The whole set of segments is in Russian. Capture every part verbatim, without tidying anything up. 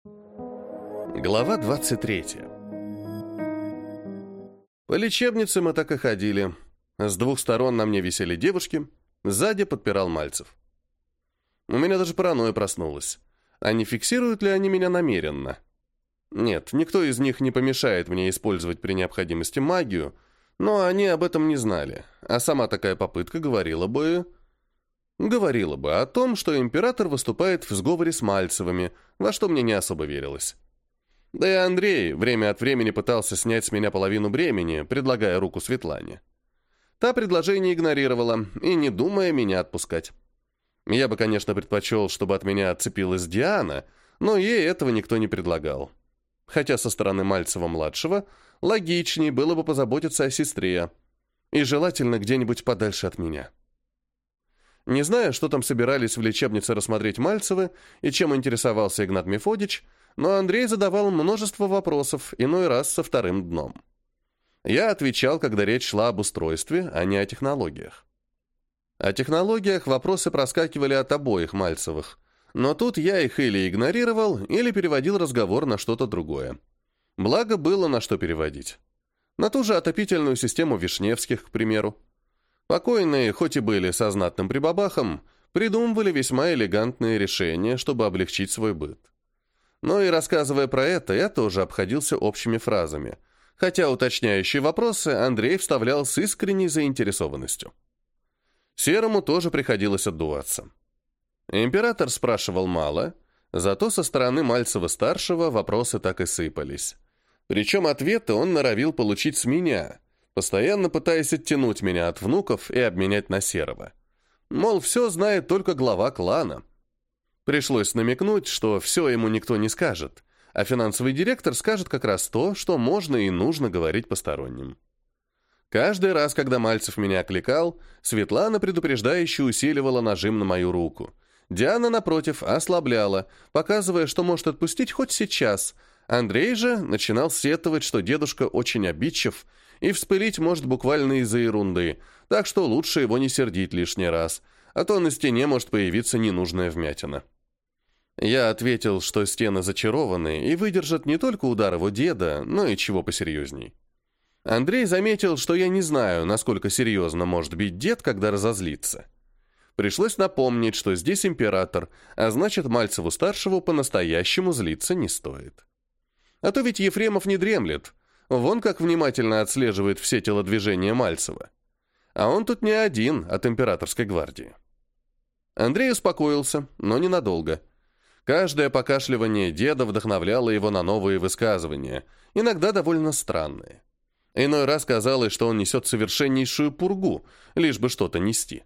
Глава двадцать третья. По лечебнице мы так и ходили. С двух сторон на мне висели девушки, сзади подпирал Мальцев. У меня даже паранойя проснулась. А не фиксируют ли они меня намеренно? Нет, никто из них не помешает мне использовать при необходимости магию, но они об этом не знали, а сама такая попытка говорила бы... Говорила бы о том, что император выступает в сговоре с Мальцевыми, во что мне не особо верилось. Да и Андрей время от времени пытался снять с меня половину бремени, предлагая руку Светлане. Та предложение игнорировала и не думая меня отпускать. Я бы, конечно, предпочел, чтобы от меня отцепилась Диана, но ей этого никто не предлагал. Хотя со стороны Мальцева-младшего логичнее было бы позаботиться о сестре, и желательно где-нибудь подальше от меня. Не зная, что там собирались в лечебнице рассмотреть Мальцевы и чем интересовался Игнат Мефодич, но Андрей задавал множество вопросов, иной раз со вторым дном. Я отвечал, когда речь шла об устройстве, а не о технологиях. О технологиях вопросы проскакивали от обоих Мальцевых, но тут я их или игнорировал, или переводил разговор на что-то другое. Благо было на что переводить. На ту же отопительную систему Вишневских, к примеру. Покойные, хоть и были со знатным прибабахом, придумывали весьма элегантные решения, чтобы облегчить свой быт. Но и рассказывая про это, я тоже обходился общими фразами, хотя уточняющие вопросы Андрей вставлял с искренней заинтересованностью. Серому тоже приходилось отдуваться. Император спрашивал мало, зато со стороны Мальцева-старшего вопросы так и сыпались. Причем ответы он норовил получить с меня, постоянно пытаясь оттянуть меня от внуков и обменять на Серого. Мол, все знает только глава клана. Пришлось намекнуть, что все ему никто не скажет, а финансовый директор скажет как раз то, что можно и нужно говорить посторонним. Каждый раз, когда Мальцев меня окликал, Светлана предупреждающе усиливала нажим на мою руку. Диана, напротив, ослабляла, показывая, что может отпустить хоть сейчас. Андрей же начинал сетовать, что дедушка очень обидчив и вспылить может буквально из-за ерунды, так что лучше его не сердить лишний раз, а то на стене может появиться ненужная вмятина. Я ответил, что стены зачарованы и выдержат не только удар его деда, но и чего посерьезней. Андрей заметил, что я не знаю, насколько серьезно может бить дед, когда разозлится. Пришлось напомнить, что здесь император, а значит, Мальцеву-старшему по-настоящему злиться не стоит. А то ведь Ефремов не дремлет, вон как внимательно отслеживает все телодвижения Мальцева. А он тут не один от императорской гвардии. Андрей успокоился, но ненадолго. Каждое покашливание деда вдохновляло его на новые высказывания, иногда довольно странные. Иной раз казалось, что он несет совершеннейшую пургу, лишь бы что-то нести.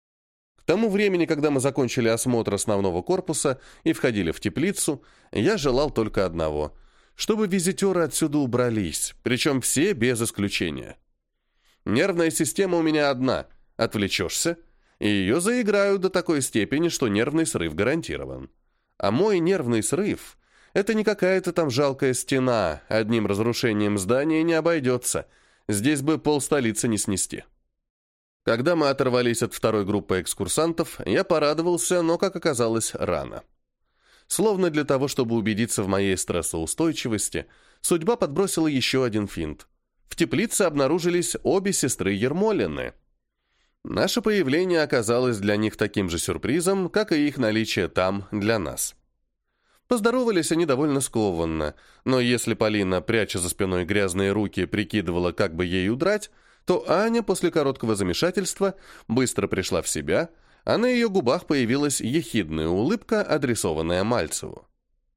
К тому времени, когда мы закончили осмотр основного корпуса и входили в теплицу, я желал только одного — чтобы визитеры отсюда убрались, причем все без исключения. Нервная система у меня одна — отвлечешься, и ее заиграют до такой степени, что нервный срыв гарантирован. А мой нервный срыв — это не какая-то там жалкая стена, одним разрушением здания не обойдется, здесь бы полстолицы не снести. Когда мы оторвались от второй группы экскурсантов, я порадовался, но, как оказалось, рано. Словно для того, чтобы убедиться в моей стрессоустойчивости, судьба подбросила еще один финт. В теплице обнаружились обе сестры Ермолины. Наше появление оказалось для них таким же сюрпризом, как и их наличие там для нас. Поздоровались они довольно скованно, но если Полина, пряча за спиной грязные руки, прикидывала, как бы ей удрать, то Аня после короткого замешательства быстро пришла в себя, а на ее губах появилась ехидная улыбка, адресованная Мальцеву.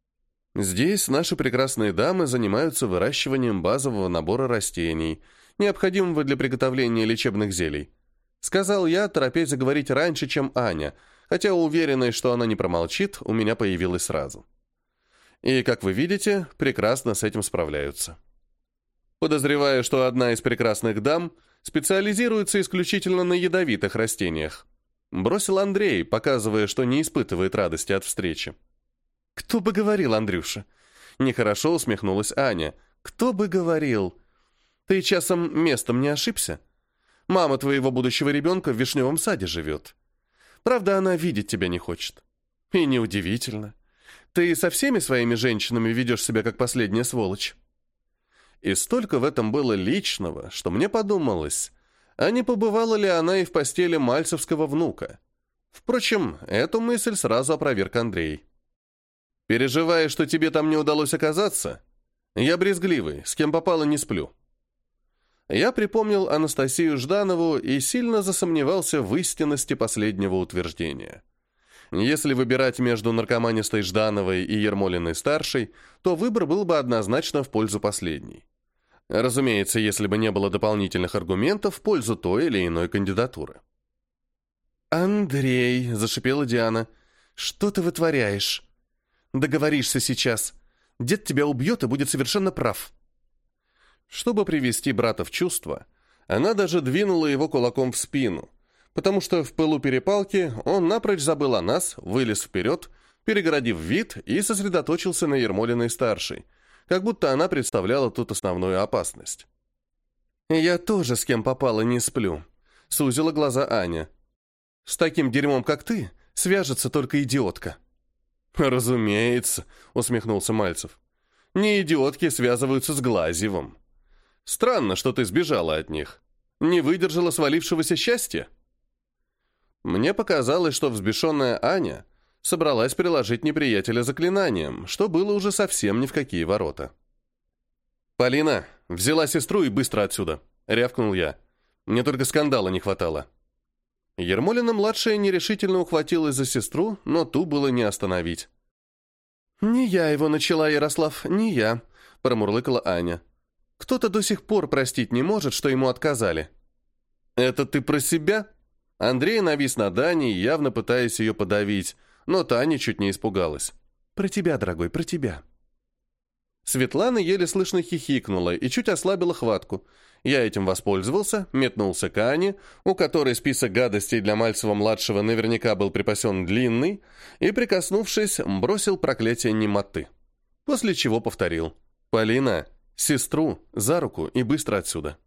Здесь наши прекрасные дамы занимаются выращиванием базового набора растений, необходимого для приготовления лечебных зелий. Сказал я, торопясь заговорить раньше, чем Аня, хотя уверенность, что она не промолчит, у меня появилась сразу. И, как вы видите, прекрасно с этим справляются. Подозреваю, что одна из прекрасных дам специализируется исключительно на ядовитых растениях. Бросил Андрей, показывая, что не испытывает радости от встречи. «Кто бы говорил, Андрюша?» Нехорошо усмехнулась Аня. «Кто бы говорил? Ты часом местом не ошибся? Мама твоего будущего ребенка в вишневом саде живет. Правда, она видеть тебя не хочет. И неудивительно. Ты со всеми своими женщинами ведешь себя как последняя сволочь?» И столько в этом было личного, что мне подумалось, а не побывала ли она и в постели мальцевского внука. Впрочем, эту мысль сразу опроверг Андрей. «Переживая, что тебе там не удалось оказаться? Я брезгливый, с кем попало не сплю». Я припомнил Анастасию Жданову и сильно засомневался в истинности последнего утверждения. Если выбирать между наркоманистой Ждановой и Ермолиной-старшей, то выбор был бы однозначно в пользу последней. Разумеется, если бы не было дополнительных аргументов в пользу той или иной кандидатуры. «Андрей», — зашипела Диана, — «что ты вытворяешь? Договоришься сейчас. Дед тебя убьет и будет совершенно прав». Чтобы привести брата в чувство, она даже двинула его кулаком в спину, потому что в пылу перепалки он напрочь забыл о нас, вылез вперед, перегородив вид и сосредоточился на Ермолиной-старшей, как будто она представляла тут основную опасность. «Я тоже с кем попало не сплю», — сузила глаза Аня. «С таким дерьмом, как ты, свяжется только идиотка». «Разумеется», — усмехнулся Мальцев. «Не идиотки связываются с Глазьевым. Странно, что ты сбежала от них. Не выдержала свалившегося счастья?» Мне показалось, что взбешенная Аня собралась приложить неприятеля заклинанием, что было уже совсем ни в какие ворота. «Полина, взяла сестру и быстро отсюда», — рявкнул я. «Мне только скандала не хватало». Ермолина-младшая нерешительно ухватилась за сестру, но ту было не остановить. «Не я его начала, Ярослав, не я», — промурлыкала Аня. «Кто-то до сих пор простить не может, что ему отказали». «Это ты про себя?» Андрей навис над Аней, явно пытаясь ее подавить, но Таня чуть не испугалась. «Про тебя, дорогой, про тебя». Светлана еле слышно хихикнула и чуть ослабила хватку. Я этим воспользовался, метнулся к Ане, у которой список гадостей для Мальцева-младшего наверняка был припасен длинный, и, прикоснувшись, бросил проклятие немоты. После чего повторил: «Полина, сестру за руку и быстро отсюда».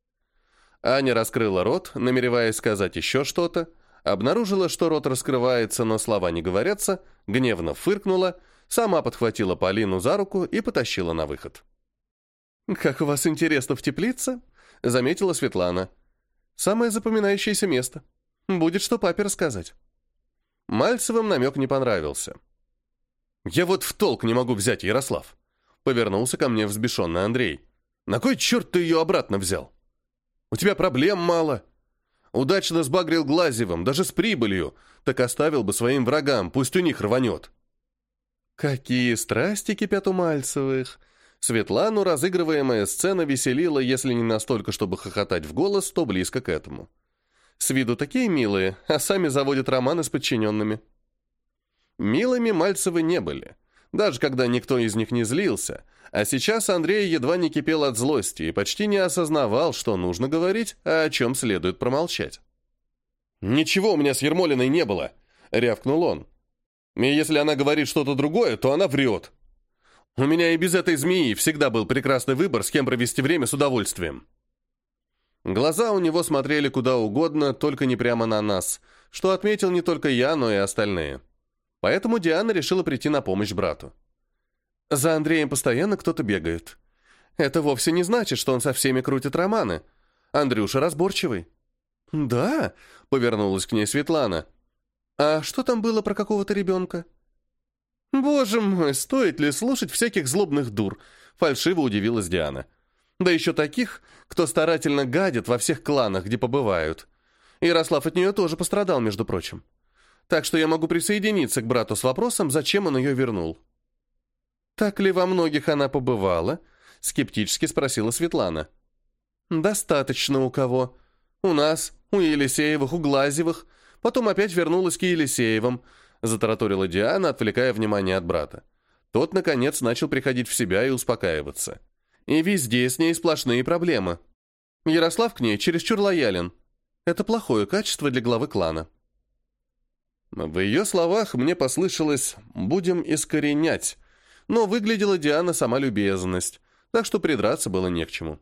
Аня раскрыла рот, намереваясь сказать еще что-то, обнаружила, что рот раскрывается, но слова не говорятся, гневно фыркнула, сама подхватила Полину за руку и потащила на выход. «Как у вас интересно в теплице?» — заметила Светлана. «Самое запоминающееся место. Будет что папе рассказать». Мальцевым намек не понравился. «Я вот в толк не могу взять, Ярослав», — повернулся ко мне взбешенный Андрей. «На кой черт ты ее обратно взял? У тебя проблем мало. Удачно сбагрил Глазьевым, даже с прибылью, так оставил бы своим врагам, пусть у них рванет». Какие страсти кипят у Мальцевых! Светлану разыгрываемая сцена веселила, если не настолько, чтобы хохотать в голос, то близко к этому. С виду такие милые, а сами заводят романы с подчиненными. Милыми Мальцевы не были, даже когда никто из них не злился, а сейчас Андрей едва не кипел от злости и почти не осознавал, что нужно говорить, а о чем следует промолчать. «Ничего у меня с Ермолиной не было», — рявкнул он. «И если она говорит что-то другое, то она врет. У меня и без этой змеи всегда был прекрасный выбор, с кем провести время с удовольствием». Глаза у него смотрели куда угодно, только не прямо на нас, что отметил не только я, но и остальные. Поэтому Диана решила прийти на помощь брату. «За Андреем постоянно кто-то бегает. Это вовсе не значит, что он со всеми крутит романы. Андрюша разборчивый». «Да?» — повернулась к ней Светлана. «А что там было про какого-то ребенка?» «Боже мой, стоит ли слушать всяких злобных дур?» — фальшиво удивилась Диана. «Да еще таких, кто старательно гадит во всех кланах, где побывают. Ярослав от нее тоже пострадал, между прочим. Так что я могу присоединиться к брату с вопросом, зачем он ее вернул». «Так ли во многих она побывала?» — скептически спросила Светлана. «Достаточно у кого. У нас, у Елисеевых, у Глазьевых. Потом опять вернулась к Елисеевым», — затараторила Диана, отвлекая внимание от брата. Тот, наконец, начал приходить в себя и успокаиваться. И везде с ней сплошные проблемы. Ярослав к ней чересчур лоялен. Это плохое качество для главы клана. В ее словах мне послышалось «будем искоренять», но выглядела Диана сама любезность, так что придраться было не к чему.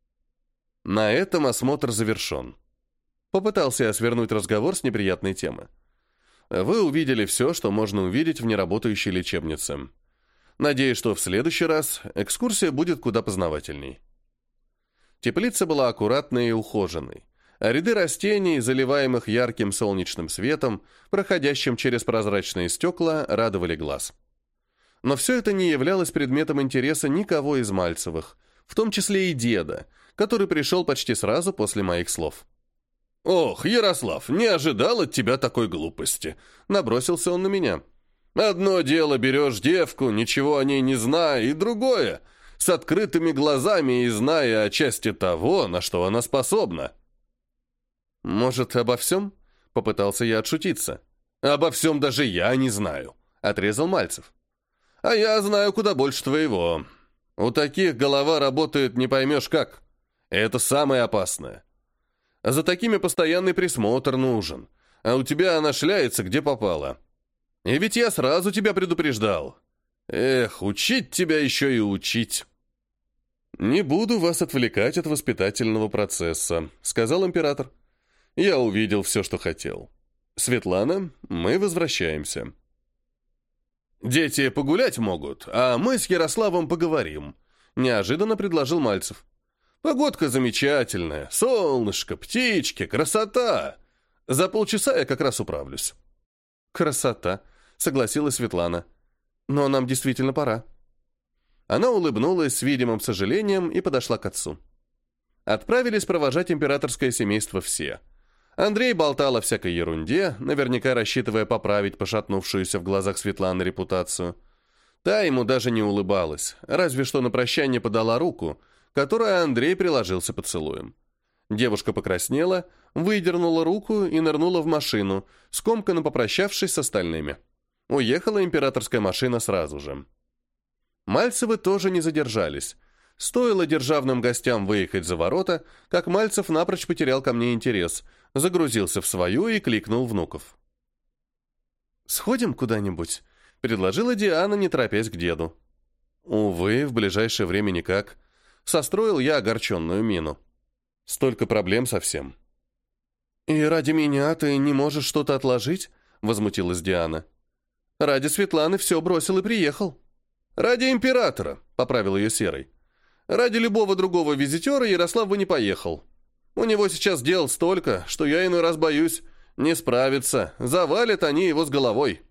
На этом осмотр завершен. Попытался я свернуть разговор с неприятной темы. Вы увидели все, что можно увидеть в неработающей лечебнице. Надеюсь, что в следующий раз экскурсия будет куда познавательней. Теплица была аккуратной и ухоженной, а ряды растений, заливаемых ярким солнечным светом, проходящим через прозрачные стекла, радовали глаз. Но все это не являлось предметом интереса никого из Мальцевых, в том числе и деда, который пришел почти сразу после моих слов. «Ох, Ярослав, не ожидал от тебя такой глупости!» Набросился он на меня. «Одно дело, берешь девку, ничего о ней не зная, и другое — с открытыми глазами и зная о части того, на что она способна». «Может, обо всем?» — попытался я отшутиться. «Обо всем даже я не знаю», — отрезал Мальцев. «А я знаю куда больше твоего. У таких голова работает не поймешь как. Это самое опасное. За такими постоянный присмотр нужен, а у тебя она шляется где попало. И ведь я сразу тебя предупреждал. Эх, учить тебя еще и учить». «Не буду вас отвлекать от воспитательного процесса», — сказал император. «Я увидел все, что хотел. Светлана, мы возвращаемся». «Дети погулять могут, а мы с Ярославом поговорим», — неожиданно предложил Мальцев. «Погодка замечательная, солнышко, птички, красота. За полчаса я как раз управлюсь». «Красота», — согласилась Светлана. «Но нам действительно пора». Она улыбнулась с видимым сожалением и подошла к отцу. Отправились провожать императорское семейство все. Андрей болтал о всякой ерунде, наверняка рассчитывая поправить пошатнувшуюся в глазах Светланы репутацию. Та ему даже не улыбалась, разве что на прощание подала руку, которой Андрей приложился поцелуем. Девушка покраснела, выдернула руку и нырнула в машину, скомканно попрощавшись с остальными. Уехала императорская машина сразу же. Мальцевы тоже не задержались. Стоило державным гостям выехать за ворота, как Мальцев напрочь потерял ко мне интерес, загрузился в свою и кликнул внуков. «Сходим куда-нибудь?» — предложила Диана, не торопясь к деду. «Увы, в ближайшее время никак». Состроил я огорченную мину. «Столько проблем совсем». «И ради меня ты не можешь что-то отложить?» — возмутилась Диана. «Ради Светланы все бросил и приехал». «Ради императора», — поправил ее Серый. «Ради любого другого визитера Ярослав бы не поехал. У него сейчас дел столько, что я иной раз боюсь, не справится, завалят они его с головой».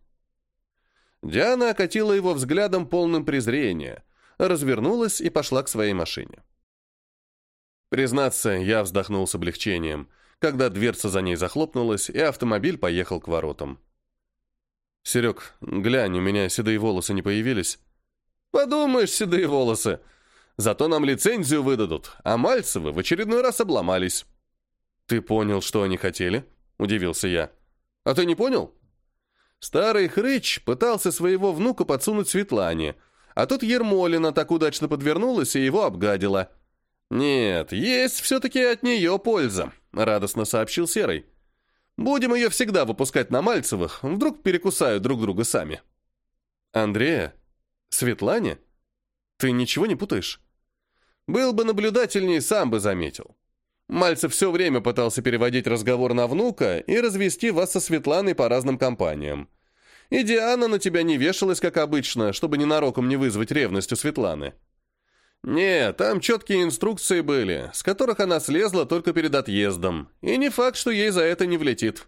Диана окатила его взглядом полным презрения, развернулась и пошла к своей машине. Признаться, я вздохнул с облегчением, когда дверца за ней захлопнулась, и автомобиль поехал к воротам. «Серег, глянь, у меня седые волосы не появились». «Подумаешь, седые волосы. Зато нам лицензию выдадут, а Мальцевы в очередной раз обломались». «Ты понял, что они хотели?» – удивился я. «А ты не понял?» Старый хрыч пытался своего внука подсунуть Светлане, а тут Ермолина так удачно подвернулась и его обгадила. «Нет, есть все-таки от нее польза», — радостно сообщил Серый. «Будем ее всегда выпускать на Мальцевых, вдруг перекусают друг друга сами». «Андрея? Светлане? Ты ничего не путаешь?» «Был бы наблюдательней, сам бы заметил. Мальцев все время пытался переводить разговор на внука и развести вас со Светланой по разным компаниям. И Диана на тебя не вешалась, как обычно, чтобы ненароком не вызвать ревность у Светланы. Нет, там четкие инструкции были, с которых она слезла только перед отъездом, и не факт, что ей за это не влетит».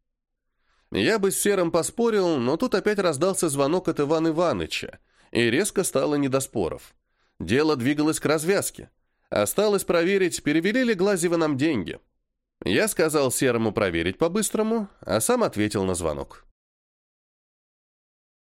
Я бы с Серым поспорил, но тут опять раздался звонок от Ивана Иваныча, и резко стало не до споров. Дело двигалось к развязке. Осталось проверить, перевели ли Глазьева нам деньги. Я сказал Серому проверить по-быстрому, а сам ответил на звонок.